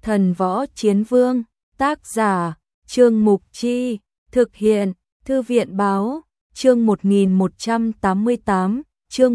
Thần Võ Chiến Vương, tác giả, Trương Mục Chi, thực hiện, Thư viện Báo, chương 1188, chương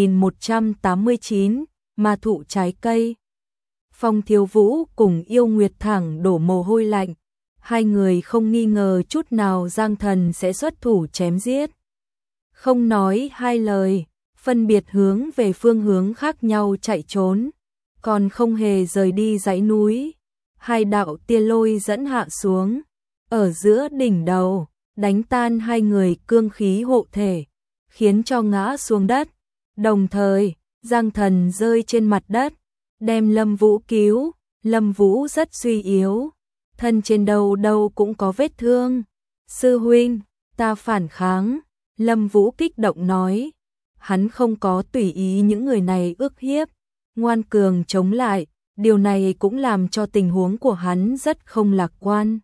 1189, Ma Thụ Trái Cây. Phong Thiếu Vũ cùng Yêu Nguyệt thẳng đổ mồ hôi lạnh, hai người không nghi ngờ chút nào Giang Thần sẽ xuất thủ chém giết. Không nói hai lời, phân biệt hướng về phương hướng khác nhau chạy trốn, còn không hề rời đi dãy núi. Hai đạo tia lôi dẫn hạ xuống, ở giữa đỉnh đầu, đánh tan hai người cương khí hộ thể, khiến cho ngã xuống đất. Đồng thời, Giang Thần rơi trên mặt đất, đem Lâm Vũ cứu. Lâm Vũ rất suy yếu, thân trên đầu đâu cũng có vết thương. Sư huynh, ta phản kháng. Lâm Vũ kích động nói, hắn không có tùy ý những người này ức hiếp, ngoan cường chống lại, điều này cũng làm cho tình huống của hắn rất không lạc quan.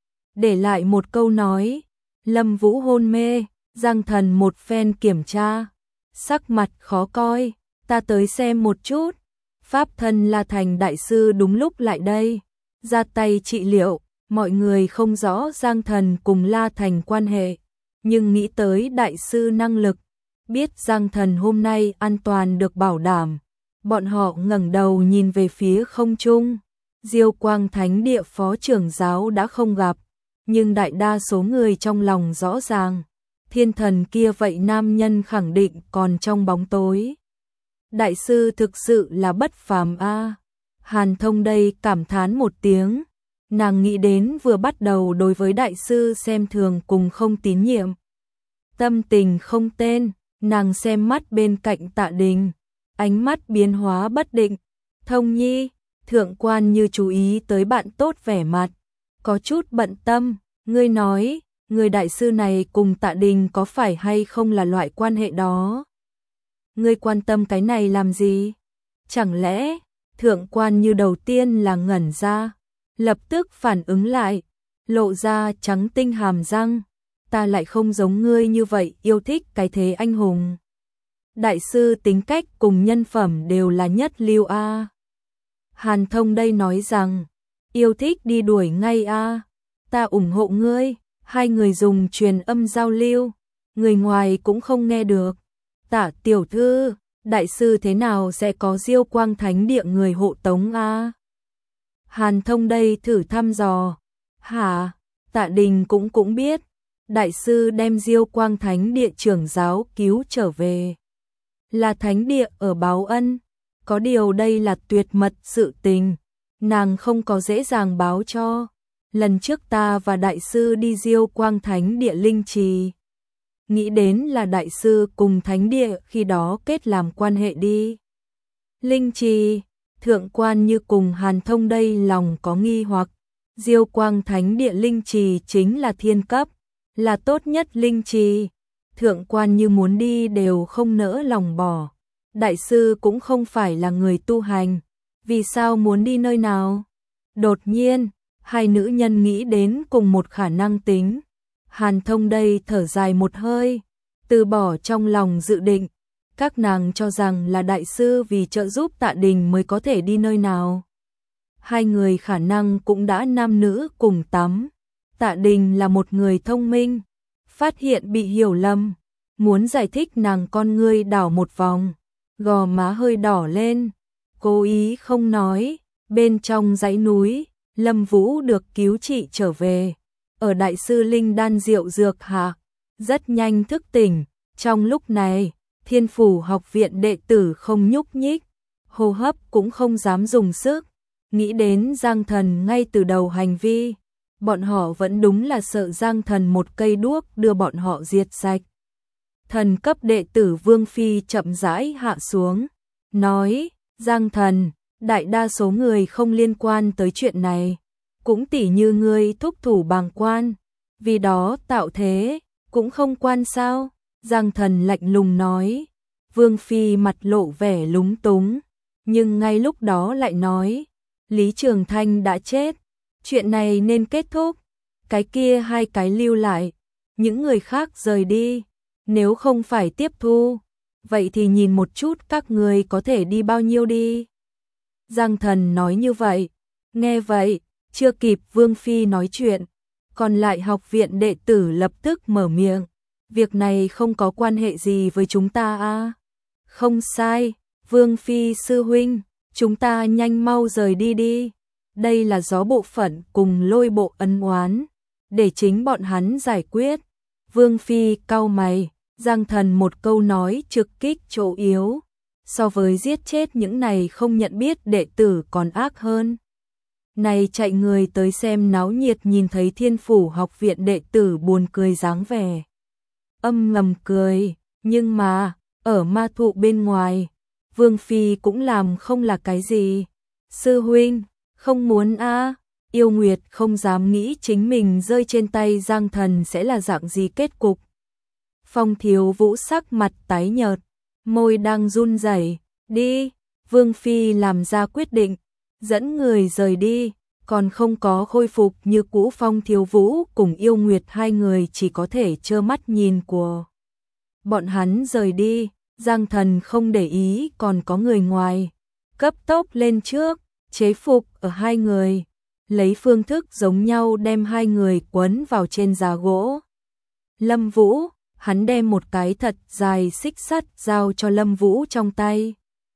Để lại một câu nói, Lâm Vũ hôn mê, Giang Thần một phen kiểm tra, sắc mặt khó coi, ta tới xem một chút. Pháp thân La Thành đại sư đúng lúc lại đây, ra tay trị liệu. Mọi người không rõ Giang Thần cùng La Thành quan hệ, nhưng nghĩ tới đại sư năng lực, biết Giang Thần hôm nay an toàn được bảo đảm. Bọn họ ngẩng đầu nhìn về phía không trung. Diêu Quang Thánh Địa phó trưởng giáo đã không gặp, nhưng đại đa số người trong lòng rõ ràng, thiên thần kia vậy nam nhân khẳng định còn trong bóng tối. Đại sư thực sự là bất phàm a. Hàn Thông đây cảm thán một tiếng, nàng nghĩ đến vừa bắt đầu đối với đại sư xem thường cùng không tín nhiệm. Tâm tình không tên, nàng xem mắt bên cạnh Tạ Đình, ánh mắt biến hóa bất định. Thông Nhi, thượng quan như chú ý tới bạn tốt vẻ mặt, có chút bận tâm. Ngươi nói, người đại sư này cùng Tạ Đình có phải hay không là loại quan hệ đó? Ngươi quan tâm cái này làm gì? Chẳng lẽ, thượng quan như đầu tiên là ngẩn ra, lập tức phản ứng lại, lộ ra trắng tinh hàm răng. Ta lại không giống ngươi như vậy yêu thích cái thế anh hùng. Đại sư tính cách cùng nhân phẩm đều là nhất lưu a. Hàn Thông đây nói rằng, yêu thích đi đuổi ngay a. Ta ủng hộ ngươi. Hai người dùng truyền âm giao lưu, người ngoài cũng không nghe được. Tạ tiểu thư, đại sư thế nào sẽ có Diêu Quang Thánh Địa người hộ tống a? Hàn Thông đây thử thăm dò. Hả? Tạ Đình cũng biết, đại sư đem Diêu Quang Thánh Địa trưởng giáo cứu trở về, là thánh địa ở báo ân. Có điều đây là tuyệt mật sự tình, nàng không có dễ dàng báo cho. Lần trước ta và đại sư đi Diêu Quang Thánh Địa linh trì, nghĩ đến là đại sư cùng thánh địa khi đó kết làm quan hệ đi. Linh trì, thượng quan như cùng Hàn Thông đây lòng có nghi hoặc. Diêu Quang Thánh Địa linh trì chính là thiên cấp, là tốt nhất linh trì. Thượng quan như muốn đi đều không nỡ lòng bỏ. Đại sư cũng không phải là người tu hành, vì sao muốn đi nơi nào? Đột nhiên, hai nữ nhân nghĩ đến cùng một khả năng tính. Hàn Thông đây thở dài một hơi, từ bỏ trong lòng dự định. Các nàng cho rằng là đại sư vì trợ giúp Tạ Đình mới có thể đi nơi nào. Hai người khả năng cũng đã nam nữ cùng tắm. Tạ Đình là một người thông minh, phát hiện bị hiểu lầm, muốn giải thích nàng con ngươi đảo một vòng, gò má hơi đỏ lên, cố ý không nói. Bên trong dãy núi, Lâm Vũ được cứu trị trở về, ở đại sư linh đan rượu dược hạ, rất nhanh thức tỉnh. Trong lúc này, Thiên Phủ học viện đệ tử không nhúc nhích, hô hấp cũng không dám dùng sức. Nghĩ đến Giang Thần ngay từ đầu hành vi, bọn họ vẫn đúng là sợ Giang Thần một cây đuốc đưa bọn họ diệt sạch. Thần cấp đệ tử Vương Phi chậm rãi hạ xuống, nói, Giang Thần, đại đa số người không liên quan tới chuyện này, cũng tỉ như ngươi thúc thủ bàng quan, vì đó tạo thế, cũng không quan sao? Giang Thần lạnh lùng nói. Vương Phi mặt lộ vẻ lúng túng, nhưng ngay lúc đó lại nói, Lý Trường Thanh đã chết, chuyện này nên kết thúc, cái kia hai cái lưu lại, những người khác rời đi, nếu không phải tiếp thu, vậy thì nhìn một chút các người có thể đi bao nhiêu đi. Giang Thần nói như vậy, Nghe vậy, chưa kịp Vương Phi nói chuyện, còn lại học viện đệ tử lập tức mở miệng. Việc này không có quan hệ gì với chúng ta à? Không sai, Vương Phi sư huynh, chúng ta nhanh mau rời đi đi. Đây là gió bộ phận cùng lôi bộ ân oán, để chính bọn hắn giải quyết. Vương Phi cau mày, Giang Thần một câu nói trực kích chỗ yếu. So với giết chết những này không nhận biết đệ tử còn ác hơn. Này chạy người tới xem náo nhiệt nhìn thấy Thiên Phủ học viện đệ tử buồn cười dáng vẻ. Âm ngầm cười, nhưng mà, ở ma thụ bên ngoài, Vương Phi cũng làm không là cái gì. Sư huynh, không muốn a. Yêu Nguyệt không dám nghĩ chính mình rơi trên tay Giang Thần sẽ là dạng gì kết cục. Phong Thiếu Vũ sắc mặt tái nhợt, môi đang run rẩy. Đi, Vương Phi làm ra quyết định, dẫn người rời đi, còn không có khôi phục như cũ. Phong Thiếu Vũ cùng Yêu Nguyệt hai người chỉ có thể trơ mắt nhìn của bọn hắn rời đi. Giang Thần không để ý còn có người ngoài, cấp tốc lên trước, chế phục ở hai người, lấy phương thức giống nhau đem hai người quấn vào trên giá gỗ. Lâm Vũ, hắn đem một cái thật dài xích sắt giao cho Lâm Vũ trong tay.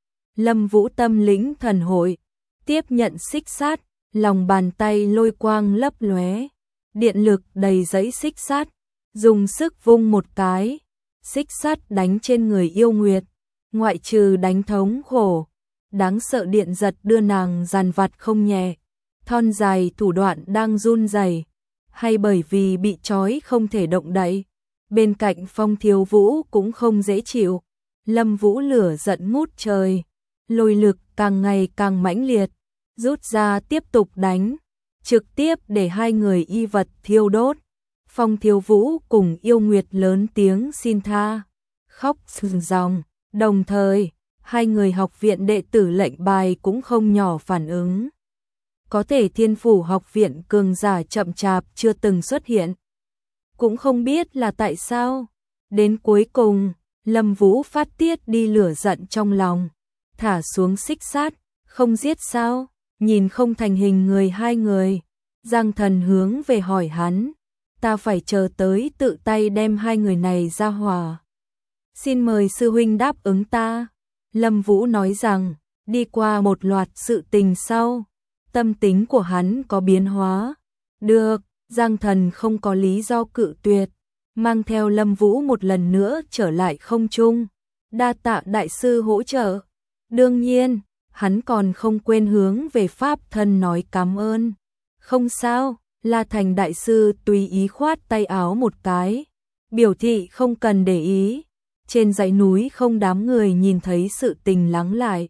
Lâm Vũ tâm lĩnh thần hội, tiếp nhận xích sắt, lòng bàn tay lôi quang lấp lóe, điện lực đầy dẫy xích sắt, dùng sức vung một cái, xích sắt đánh trên người Yêu Nguyệt, ngoại trừ đánh thống khổ, đáng sợ điện giật đưa nàng dằn vặt không nhẹ, thon dài thủ đoạn đang run rẩy, hay bởi vì bị trói không thể động đậy. Bên cạnh Phong Thiếu Vũ cũng không dễ chịu, Lâm Vũ lửa giận ngút trời, lôi lực càng ngày càng mãnh liệt, rút ra tiếp tục đánh, trực tiếp để hai người y vật thiêu đốt. Phong Thiếu Vũ cùng Yêu Nguyệt lớn tiếng xin tha, khóc ròng ròng, đồng thời, hai người học viện đệ tử lệnh bài cũng không nhỏ phản ứng. Có thể Thiên Phủ học viện cường giả chậm chạp chưa từng xuất hiện. Cũng không biết là tại sao. Đến cuối cùng, Lâm Vũ phát tiết đi lửa giận trong lòng, thả xuống xích sắt, không giết sao? Nhìn không thành hình người hai người, Giang Thần hướng về hỏi hắn, ta phải chờ tới tự tay đem hai người này ra hòa. Xin mời sư huynh đáp ứng ta. Lâm Vũ nói rằng, đi qua một loạt sự tình sau, tâm tính của hắn có biến hóa. Được, Giang Thần không có lý do cự tuyệt, mang theo Lâm Vũ một lần nữa trở lại không trung. Đa tạ đại sư hỗ trợ. Đương nhiên, hắn còn không quên hướng về Pháp Thân nói cảm ơn. Không sao, La Thành đại sư tùy ý khoát tay áo một cái, biểu thị không cần để ý. Trên dãy núi không đám người nhìn thấy sự tình lắng lại,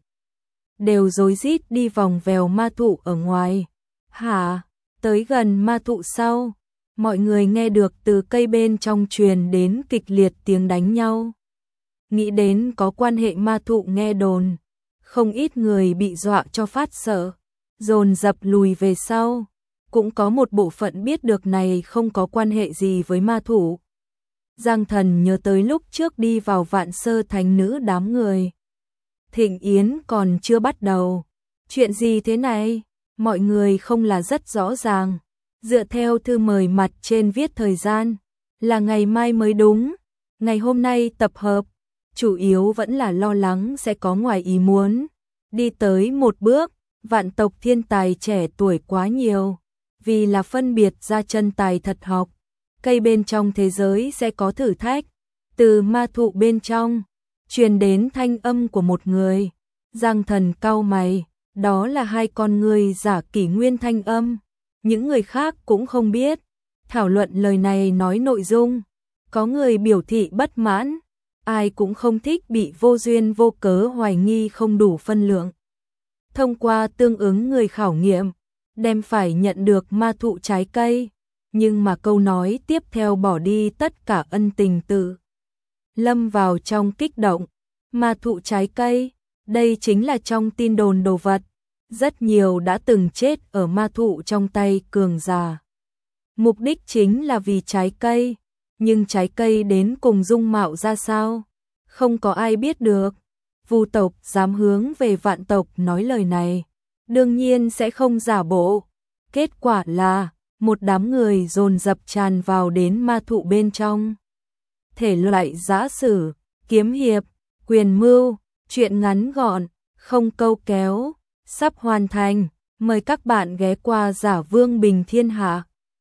đều rối rít đi vòng vèo ma thụ ở ngoài. Hả? Tới gần ma thụ sau, mọi người nghe được từ cây bên trong truyền đến kịch liệt tiếng đánh nhau. Nghĩ đến có quan hệ ma thụ nghe đồn, không ít người bị dọa cho phát sợ, dồn dập lùi về sau. Cũng có một bộ phận biết được này không có quan hệ gì với ma thụ. Giang Thần nhớ tới lúc trước đi vào Vạn Sơ Thánh Nữ đám người. Thịnh yến còn chưa bắt đầu. Chuyện gì thế này? Mọi người không là rất rõ ràng. Dựa theo thư mời mặt trên viết thời gian, là ngày mai mới đúng. Ngày hôm nay tập hợp, chủ yếu vẫn là lo lắng sẽ có ngoài ý muốn. Đi tới một bước, vạn tộc thiên tài trẻ tuổi quá nhiều. Vì là phân biệt ra chân tài thật học, cây bên trong thế giới sẽ có thử thách. Từ ma thụ bên trong, truyền đến thanh âm của một người. Giang Thần cau mày, đó là hai con người giả kỷ nguyên thanh âm. Những người khác cũng không biết. Thảo luận lời này nói nội dung. Có người biểu thị bất mãn. Ai cũng không thích bị vô duyên vô cớ hoài nghi không đủ phân lượng. Thông qua tương ứng người khảo nghiệm, đem phải nhận được ma thụ trái cây. Nhưng mà câu nói tiếp theo bỏ đi tất cả ân tình tự. Lâm vào trong kích động. Ma thụ trái cây, đây chính là trong tin đồn đồ vật. Rất nhiều đã từng chết ở ma thụ trong tay cường giả. Mục đích chính là vì trái cây. Nhưng trái cây đến cùng dung mạo ra sao? Không có ai biết được. Vu tộc dám hướng về vạn tộc nói lời này. đương nhiên sẽ không giả bộ. Kết quả là một đám người dồn dập tràn vào đến ma thụ bên trong. Thể loại giã sử, kiếm hiệp, quyền mưu, truyện ngắn gọn, không câu kéo, sắp hoàn thành. Mời các bạn ghé qua Giả Vương Bình Thiên Hạ.